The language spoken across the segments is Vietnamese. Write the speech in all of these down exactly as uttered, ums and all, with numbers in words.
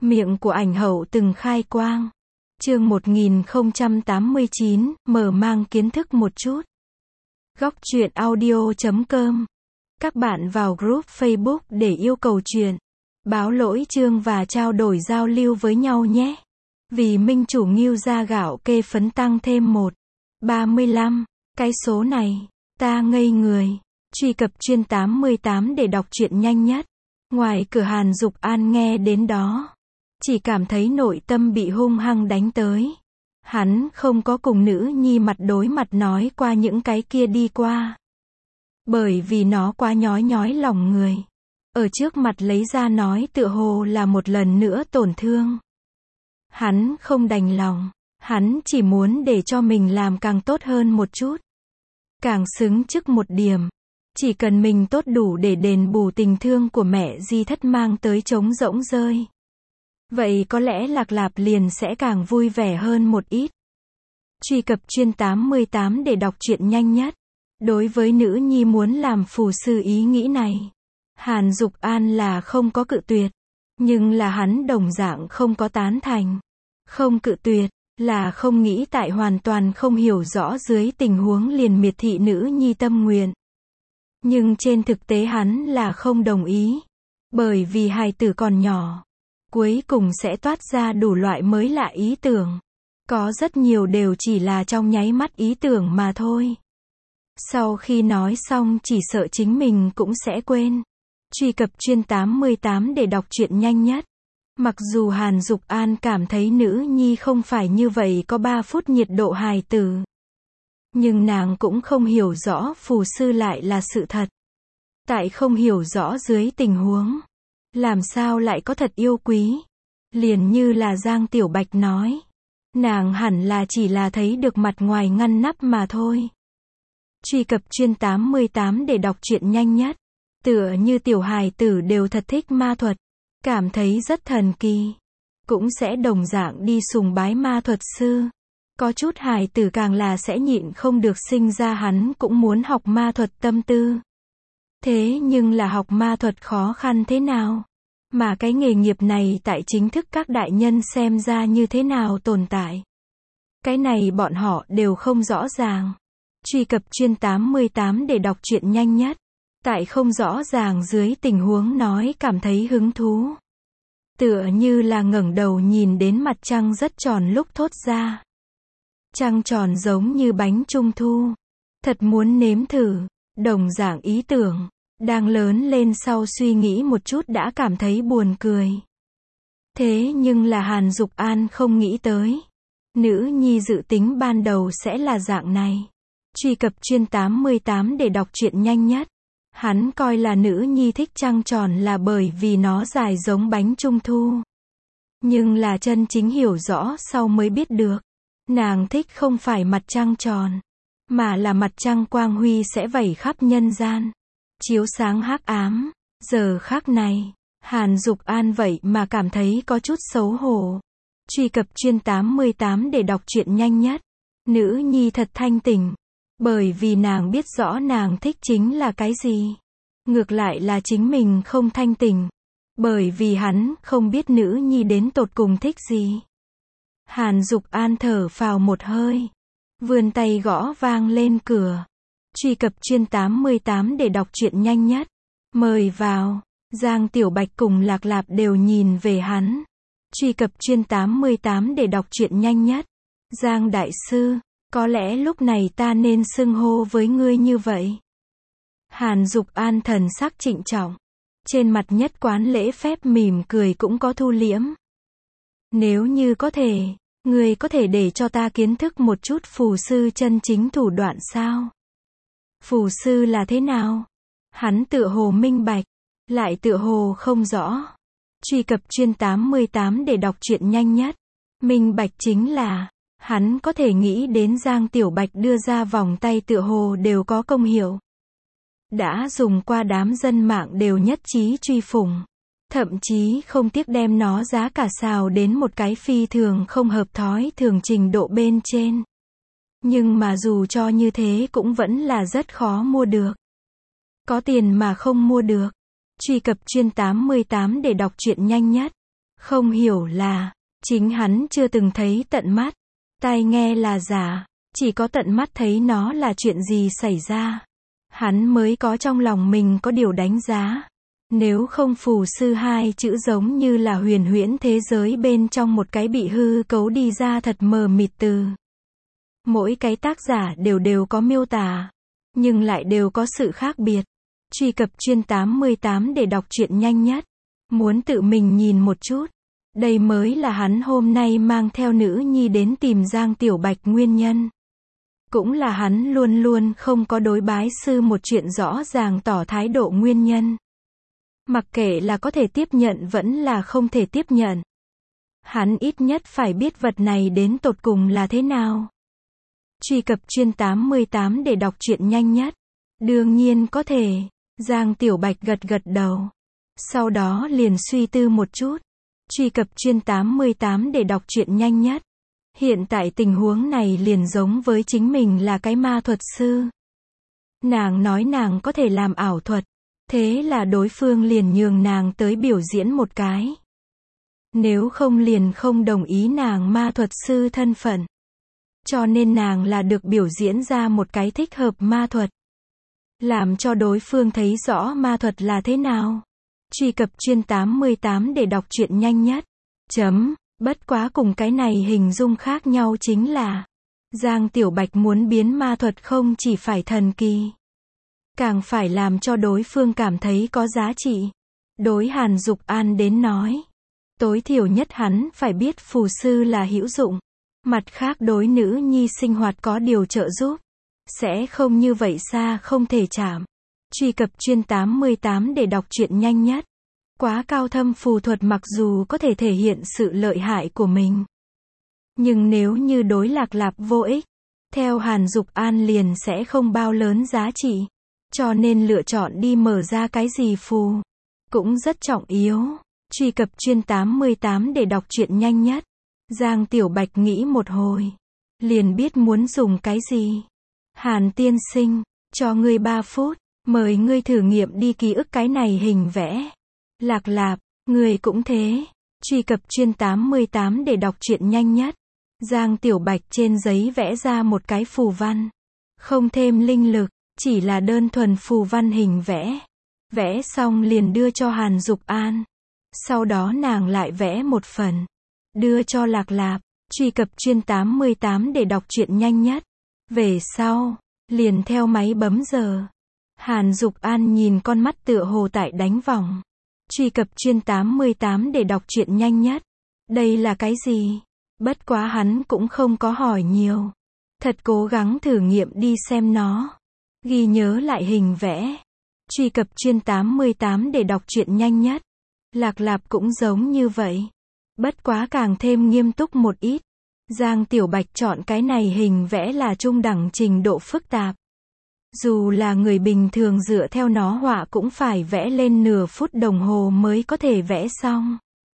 Miệng của ảnh hậu từng khai quang. Chương một nghìn không trăm tám mươi chín, mở mang kiến thức một chút. Góc truyện audio chấm com. Các bạn vào group Facebook để yêu cầu truyện, báo lỗi chương và trao đổi giao lưu với nhau nhé. Vì minh chủ Ngưu gia gạo kê phấn tăng thêm một ba mươi lăm. Cái số này, ta ngây người. Truy cập chuyên tám mươi tám để đọc truyện nhanh nhất. Ngoài cửa Hàn Dục An nghe đến đó, chỉ cảm thấy nội tâm bị hung hăng đánh tới. Hắn không có cùng nữ nhi mặt đối mặt nói qua những cái kia đi qua. Bởi vì nó quá nhói nhói lòng người. Ở trước mặt lấy ra nói tựa hồ là một lần nữa tổn thương. Hắn không đành lòng. Hắn chỉ muốn để cho mình làm càng tốt hơn một chút. Càng xứng chức một điểm. Chỉ cần mình tốt đủ để đền bù tình thương của mẹ Di Thất mang tới trống rỗng rơi. Vậy có lẽ Lạc Lạp liền sẽ càng vui vẻ hơn một ít. Truy cập chuyên tám mươi tám để đọc truyện nhanh nhất. Đối với nữ nhi muốn làm phù sư ý nghĩ này, Hàn Dục An là không có cự tuyệt. Nhưng là hắn đồng dạng không có tán thành. Không cự tuyệt, là không nghĩ tại hoàn toàn không hiểu rõ dưới tình huống liền miệt thị nữ nhi tâm nguyện. Nhưng trên thực tế hắn là không đồng ý. Bởi vì hài tử còn nhỏ. Cuối cùng sẽ toát ra đủ loại mới lạ ý tưởng. Có rất nhiều đều chỉ là trong nháy mắt ý tưởng mà thôi. Sau khi nói xong chỉ sợ chính mình cũng sẽ quên. Truy cập chuyên tám mươi tám để đọc truyện nhanh nhất. Mặc dù Hàn Dục An cảm thấy nữ nhi không phải như vậy có ba phút nhiệt độ hài tử. Nhưng nàng cũng không hiểu rõ phù sư lại là sự thật. Tại không hiểu rõ dưới tình huống, làm sao lại có thật yêu quý. Liền như là Giang Tiểu Bạch nói. Nàng hẳn là chỉ là thấy được mặt ngoài ngăn nắp mà thôi. Truy cập chuyên tám mươi tám để đọc truyện nhanh nhất. Tựa như tiểu hài tử đều thật thích ma thuật. Cảm thấy rất thần kỳ. Cũng sẽ đồng dạng đi sùng bái ma thuật sư. Có chút hài tử càng là sẽ nhịn không được sinh ra hắn cũng muốn học ma thuật tâm tư. Thế nhưng là học ma thuật khó khăn thế nào? Mà cái nghề nghiệp này tại chính thức các đại nhân xem ra như thế nào tồn tại? Cái này bọn họ đều không rõ ràng. Truy cập chuyên tám mươi tám để đọc truyện nhanh nhất. Tại không rõ ràng dưới tình huống nói cảm thấy hứng thú. Tựa như là ngẩng đầu nhìn đến mặt trăng rất tròn lúc thốt ra. Trăng tròn giống như bánh trung thu. Thật muốn nếm thử. Đồng dạng ý tưởng. Đang lớn lên sau suy nghĩ một chút đã cảm thấy buồn cười. Thế nhưng là Hàn Dục An không nghĩ tới. Nữ nhi dự tính ban đầu sẽ là dạng này. Truy cập chuyên tám mươi tám để đọc truyện nhanh nhất. Hắn coi là nữ nhi thích trăng tròn là bởi vì nó dài giống bánh trung thu. Nhưng là chân chính hiểu rõ sau mới biết được. Nàng thích không phải mặt trăng tròn, mà là mặt trăng quang huy sẽ vẩy khắp nhân gian. Chiếu sáng hắc ám. Giờ khắc này, Hàn Dục An vậy mà cảm thấy có chút xấu hổ. Truy cập chuyên tám mươi tám để đọc truyện nhanh nhất. Nữ nhi thật thanh tỉnh. Bởi vì nàng biết rõ nàng thích chính là cái gì. Ngược lại là chính mình không thanh tỉnh. Bởi vì hắn không biết nữ nhi đến tột cùng thích gì. Hàn Dục An thở phào một hơi. Vươn tay gõ vang lên cửa. Truy cập chuyên tám mươi tám để đọc truyện nhanh nhất. Mời vào. Giang Tiểu Bạch cùng Lạc Lạp đều nhìn về hắn. Truy cập chuyên tám mươi tám để đọc truyện nhanh nhất. Giang Đại Sư, có lẽ lúc này ta nên xưng hô với ngươi như vậy. Hàn Dục An thần sắc trịnh trọng. Trên mặt nhất quán lễ phép mỉm cười cũng có thu liễm. Nếu như có thể, ngươi có thể để cho ta kiến thức một chút phù sư chân chính thủ đoạn sao? Phù sư là thế nào? Hắn tựa hồ minh bạch, lại tựa hồ không rõ. Truy cập chuyên tám mươi tám để đọc truyện nhanh nhất. Minh bạch chính là, hắn có thể nghĩ đến Giang Tiểu Bạch đưa ra vòng tay tựa hồ đều có công hiệu. Đã dùng qua đám dân mạng đều nhất trí truy phủng. Thậm chí không tiếc đem nó giá cả xào đến một cái phi thường không hợp thói thường trình độ bên trên. Nhưng mà dù cho như thế cũng vẫn là rất khó mua được. Có tiền mà không mua được. Truy cập chuyên tám mươi tám để đọc truyện nhanh nhất. Không hiểu là, chính hắn chưa từng thấy tận mắt, tai nghe là giả, chỉ có tận mắt thấy nó là chuyện gì xảy ra. Hắn mới có trong lòng mình có điều đánh giá. Nếu không phù sư hai chữ giống như là huyền huyễn thế giới bên trong một cái bị hư cấu đi ra thật mờ mịt từ. Mỗi cái tác giả đều đều có miêu tả, nhưng lại đều có sự khác biệt. Truy cập chuyên tám mươi tám để đọc truyện nhanh nhất. Muốn tự mình nhìn một chút. Đây mới là hắn hôm nay mang theo nữ nhi đến tìm Giang Tiểu Bạch nguyên nhân. Cũng là hắn luôn luôn không có đối bái sư một chuyện rõ ràng tỏ thái độ nguyên nhân. Mặc kệ là có thể tiếp nhận vẫn là không thể tiếp nhận. Hắn ít nhất phải biết vật này đến tột cùng là thế nào. Truy cập chuyên tám mươi tám để đọc truyện nhanh nhất. Đương nhiên có thể. Giang Tiểu Bạch gật gật đầu. Sau đó liền suy tư một chút. Truy cập chuyên tám mươi tám để đọc truyện nhanh nhất. Hiện tại tình huống này liền giống với chính mình là cái ma thuật sư. Nàng nói nàng có thể làm ảo thuật. Thế là đối phương liền nhường nàng tới biểu diễn một cái. Nếu không liền không đồng ý nàng ma thuật sư thân phận. Cho nên nàng là được biểu diễn ra một cái thích hợp ma thuật. Làm cho đối phương thấy rõ ma thuật là thế nào. Truy cập chuyên tám mươi tám để đọc truyện nhanh nhất. Chấm. Bất quá cùng cái này hình dung khác nhau chính là Giang Tiểu Bạch muốn biến ma thuật không chỉ phải thần kỳ, càng phải làm cho đối phương cảm thấy có giá trị. Đối Hàn Dục An đến nói, tối thiểu nhất hắn phải biết phù sư là hữu dụng. Mặt khác đối nữ nhi sinh hoạt có điều trợ giúp. Sẽ không như vậy xa không thể chạm. Truy cập chuyên tám mươi tám để đọc truyện nhanh nhất. Quá cao thâm phù thuật mặc dù có thể thể hiện sự lợi hại của mình. Nhưng nếu như đối Lạc Lạp vô ích, theo Hàn Dục An liền sẽ không bao lớn giá trị. Cho nên lựa chọn đi mở ra cái gì phù. Cũng rất trọng yếu. Truy cập chuyên tám mươi tám để đọc truyện nhanh nhất. Giang Tiểu Bạch nghĩ một hồi. Liền biết muốn dùng cái gì. Hàn tiên sinh, cho ngươi ba phút. Mời ngươi thử nghiệm đi ký ức cái này hình vẽ. Lạc Lạp, người cũng thế. Truy cập chuyên tám mươi tám để đọc truyện nhanh nhất. Giang Tiểu Bạch trên giấy vẽ ra một cái phù văn. Không thêm linh lực, chỉ là đơn thuần phù văn hình vẽ. Vẽ xong liền đưa cho Hàn Dục An. Sau đó nàng lại vẽ một phần. Đưa cho Lạc Lạp. Truy cập chuyên tám mươi tám để đọc truyện nhanh nhất. Về sau, liền theo máy bấm giờ. Hàn Dục An nhìn con mắt tựa hồ tại đánh vòng. Truy cập chuyên tám mươi tám để đọc truyện nhanh nhất. Đây là cái gì? Bất quá hắn cũng không có hỏi nhiều. Thật cố gắng thử nghiệm đi xem nó. Ghi nhớ lại hình vẽ. Truy cập chuyên tám mươi tám để đọc truyện nhanh nhất. Lạc Lạp cũng giống như vậy. Bất quá càng thêm nghiêm túc một ít. Giang Tiểu Bạch chọn cái này hình vẽ là trung đẳng trình độ phức tạp. Dù là người bình thường dựa theo nó họa cũng phải vẽ lên nửa phút đồng hồ mới có thể vẽ xong.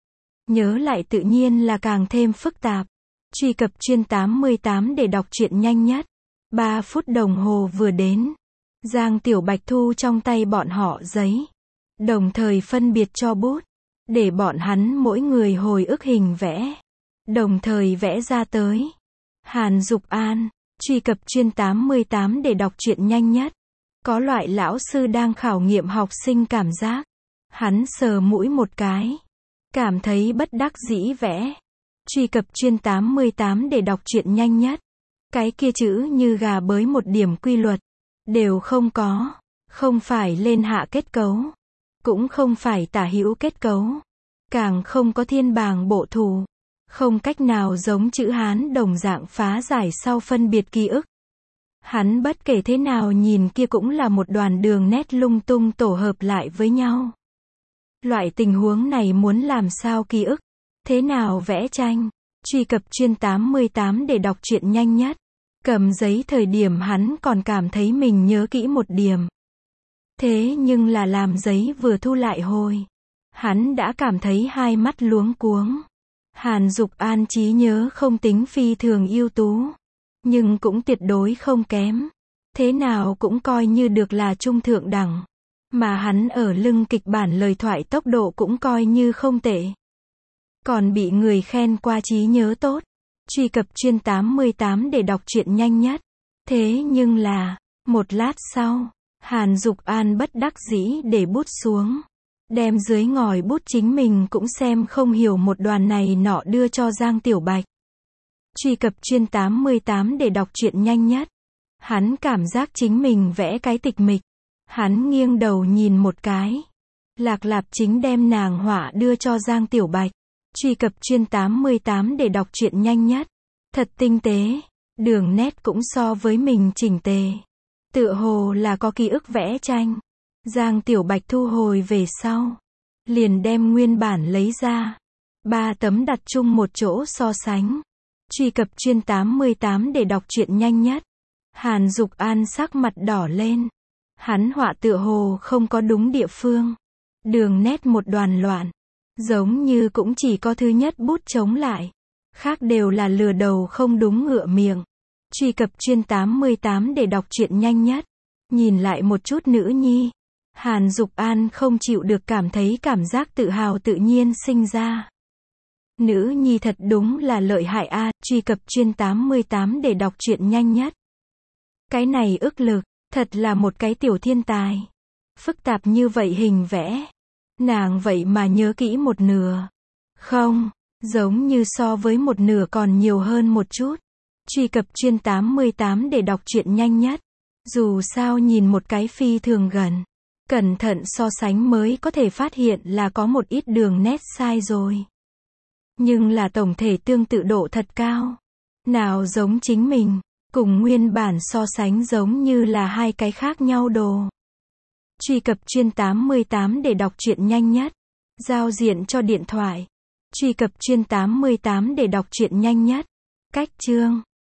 Nhớ lại tự nhiên là càng thêm phức tạp. Truy cập chuyên tám mươi tám để đọc truyện nhanh nhất. ba phút đồng hồ vừa đến. Giang Tiểu Bạch thu trong tay bọn họ giấy. Đồng thời phân biệt cho bút. Để bọn hắn mỗi người hồi ức hình vẽ. Đồng thời vẽ ra tới. Hàn Dục An. Truy cập chuyên tám mươi tám để đọc truyện nhanh nhất. Có loại lão sư đang khảo nghiệm học sinh cảm giác. Hắn sờ mũi một cái. Cảm thấy bất đắc dĩ vẽ. Truy cập chuyên tám mươi tám để đọc truyện nhanh nhất. Cái kia chữ như gà bới một điểm quy luật. Đều không có. Không phải lên hạ kết cấu. Cũng không phải tả hữu kết cấu. Càng không có thiên bàng bộ thù. Không cách nào giống chữ Hán đồng dạng phá giải sau phân biệt ký ức. Hắn bất kể thế nào nhìn kia cũng là một đoàn đường nét lung tung tổ hợp lại với nhau. Loại tình huống này muốn làm sao ký ức? Thế nào vẽ tranh? Truy cập chuyên tám mươi tám để đọc truyện nhanh nhất. Cầm giấy thời điểm hắn còn cảm thấy mình nhớ kỹ một điểm. Thế nhưng là làm giấy vừa thu lại hồi. Hắn đã cảm thấy hai mắt luống cuống. Hàn Dục An trí nhớ không tính phi thường ưu tú. Nhưng cũng tuyệt đối không kém. Thế nào cũng coi như được là trung thượng đẳng. Mà hắn ở lưng kịch bản lời thoại tốc độ cũng coi như không tệ. Còn bị người khen qua trí nhớ tốt. Truy cập chuyên tám mươi tám để đọc truyện nhanh nhất. Thế nhưng là, một lát sau, Hàn Dục An bất đắc dĩ để bút xuống. Đem dưới ngòi bút chính mình cũng xem không hiểu một đoàn này nọ đưa cho Giang Tiểu Bạch. Truy cập chuyên tám mươi tám để đọc truyện nhanh nhất. Hắn cảm giác chính mình vẽ cái tịch mịch. Hắn nghiêng đầu nhìn một cái. Lạc Lạp chính đem nàng họa đưa cho Giang Tiểu Bạch. Truy cập chuyên tám mươi tám để đọc truyện nhanh nhất. Thật tinh tế. Đường nét cũng so với mình chỉnh tề. Tựa hồ là có ký ức vẽ tranh. Giang Tiểu Bạch thu hồi về sau. Liền đem nguyên bản lấy ra. Ba tấm đặt chung một chỗ so sánh. Truy cập chuyên tám mươi tám để đọc truyện nhanh nhất. Hàn Dục An sắc mặt đỏ lên. Hắn họa tựa hồ không có đúng địa phương. Đường nét một đoàn loạn. Giống như cũng chỉ có thứ nhất bút chống lại. Khác đều là lừa đầu không đúng ngựa miệng. Truy cập chuyên tám mươi tám để đọc truyện nhanh nhất. Nhìn lại một chút nữ nhi. Hàn Dục An không chịu được cảm thấy cảm giác tự hào tự nhiên sinh ra. Nữ nhi thật đúng là lợi hại a. À. Truy cập chuyên tám mươi tám để đọc truyện nhanh nhất. Cái này ức lực, thật là một cái tiểu thiên tài. Phức tạp như vậy hình vẽ. Nàng vậy mà nhớ kỹ một nửa. Không, giống như so với một nửa còn nhiều hơn một chút. Truy cập chuyên tám mươi tám để đọc truyện nhanh nhất. Dù sao nhìn một cái phi thường gần. Cẩn thận so sánh mới có thể phát hiện là có một ít đường nét sai rồi. Nhưng là tổng thể tương tự độ thật cao. Nào giống chính mình, cùng nguyên bản so sánh giống như là hai cái khác nhau đồ. Truy cập chuyên tám mươi tám để đọc truyện nhanh nhất. Giao diện cho điện thoại. Truy cập chuyên tám mươi tám để đọc truyện nhanh nhất. Cách chương